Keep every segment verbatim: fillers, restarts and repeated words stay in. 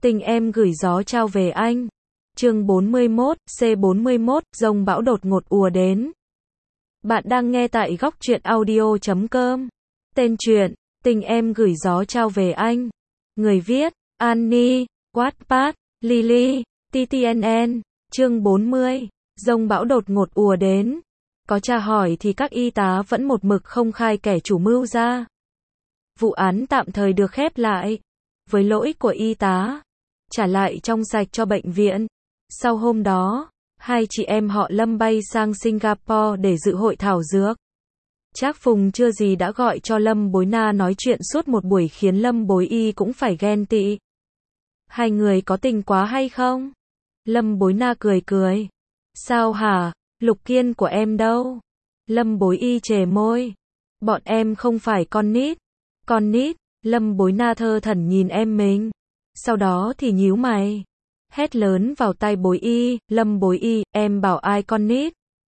Tình em gửi gió trao về anh. Chương bốn mươi mốt, C bốn mươi mốt, dông bão đột ngột ùa đến. Bạn đang nghe tại góc truyện audio chấm com. Tên truyện, Tình em gửi gió trao về anh. Người viết, Annie, Wattpad, Lily, tê tê en en. Chương bốn mươi, dông bão đột ngột ùa đến. Có tra hỏi thì các y tá vẫn một mực không khai kẻ chủ mưu ra. Vụ án tạm thời được khép lại. Với lỗi của y tá, trả lại trong sạch cho bệnh viện. Sau hôm đó, hai chị em họ Lâm bay sang Singapore để dự hội thảo dược. Trác Phùng chưa gì đã gọi cho Lâm Bối Na nói chuyện suốt một buổi khiến Lâm Bối Y cũng phải ghen tị. Hai người có tình quá hay không? Lâm Bối Na cười cười. Sao hả, Lục Kiên của em đâu? Lâm Bối Y chề môi. Bọn em không phải con nít. Con nít, Lâm Bối Na thơ thẩn nhìn em mình. Sau đó thì nhíu mày. Hét lớn vào tai Bối Y, Lâm Bối Y, em bảo ai con nít?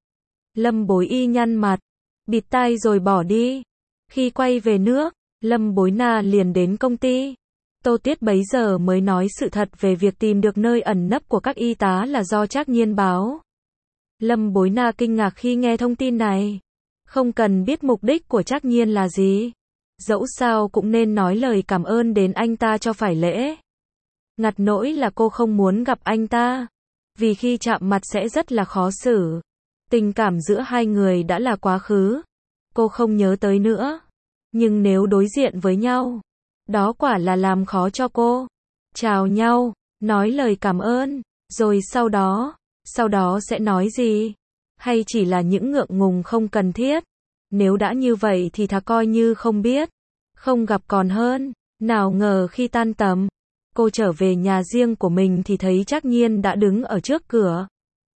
Lâm Bối Y nhăn mặt, bịt tai rồi bỏ đi. Khi quay về nước, Lâm Bối Na liền đến công ty. Tô Tiết bấy giờ mới nói sự thật về việc tìm được nơi ẩn nấp của các y tá là do Trác Nhiên báo. Lâm Bối Na kinh ngạc khi nghe thông tin này. Không cần biết mục đích của Trác Nhiên là gì. Dẫu sao cũng nên nói lời cảm ơn đến anh ta cho phải lễ. Ngặt nỗi là cô không muốn gặp anh ta. Vì khi chạm mặt sẽ rất là khó xử. Tình cảm giữa hai người đã là quá khứ. Cô không nhớ tới nữa. Nhưng nếu đối diện với nhau, đó quả là làm khó cho cô. Chào nhau, nói lời cảm ơn, rồi sau đó, sau đó sẽ nói gì? Hay chỉ là những ngượng ngùng không cần thiết? Nếu đã như vậy thì thà coi như không biết. Không gặp còn hơn. Nào ngờ khi tan tầm, cô trở về nhà riêng của mình thì thấy Trác Nhiên đã đứng ở trước cửa.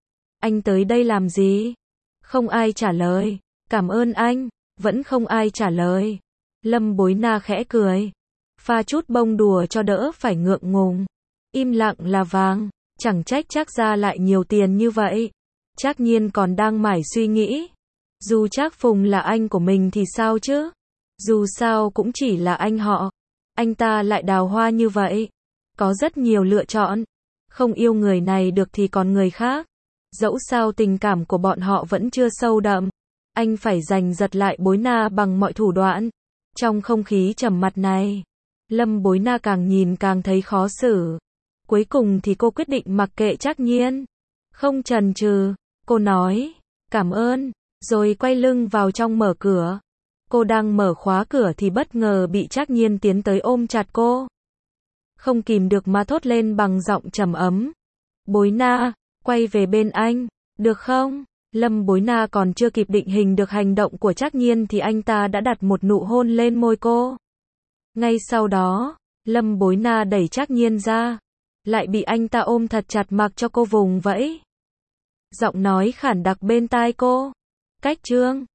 Anh tới đây làm gì? Không ai trả lời. Cảm ơn anh. Vẫn không ai trả lời. Lâm Bối Na khẽ cười. Pha chút bông đùa cho đỡ phải ngượng ngùng. Im lặng là vàng. Chẳng trách Trác gia lại nhiều tiền như vậy. Trác Nhiên còn đang mải suy nghĩ. Dù Trác Phùng là anh của mình thì sao chứ? Dù sao cũng chỉ là anh họ. Anh ta lại đào hoa như vậy. Có rất nhiều lựa chọn. Không yêu người này được thì còn người khác. Dẫu sao tình cảm của bọn họ vẫn chưa sâu đậm. Anh phải giành giật lại Bối Na bằng mọi thủ đoạn. Trong không khí trầm mặc này, Lâm Bối Na càng nhìn càng thấy khó xử. Cuối cùng thì cô quyết định mặc kệ Trác Nhiên. Không chần chừ, cô nói, cảm ơn, rồi quay lưng vào trong mở cửa. Cô đang mở khóa cửa thì bất ngờ bị Trác Nhiên tiến tới ôm chặt cô. Không kìm được mà thốt lên bằng giọng trầm ấm. Bối Na, quay về bên anh, được không? Lâm Bối Na còn chưa kịp định hình được hành động của Trác Nhiên thì anh ta đã đặt một nụ hôn lên môi cô. Ngay sau đó, Lâm Bối Na đẩy Trác Nhiên ra. Lại bị anh ta ôm thật chặt mặc cho cô vùng vẫy. Giọng nói khản đặc bên tai cô. Cách chương.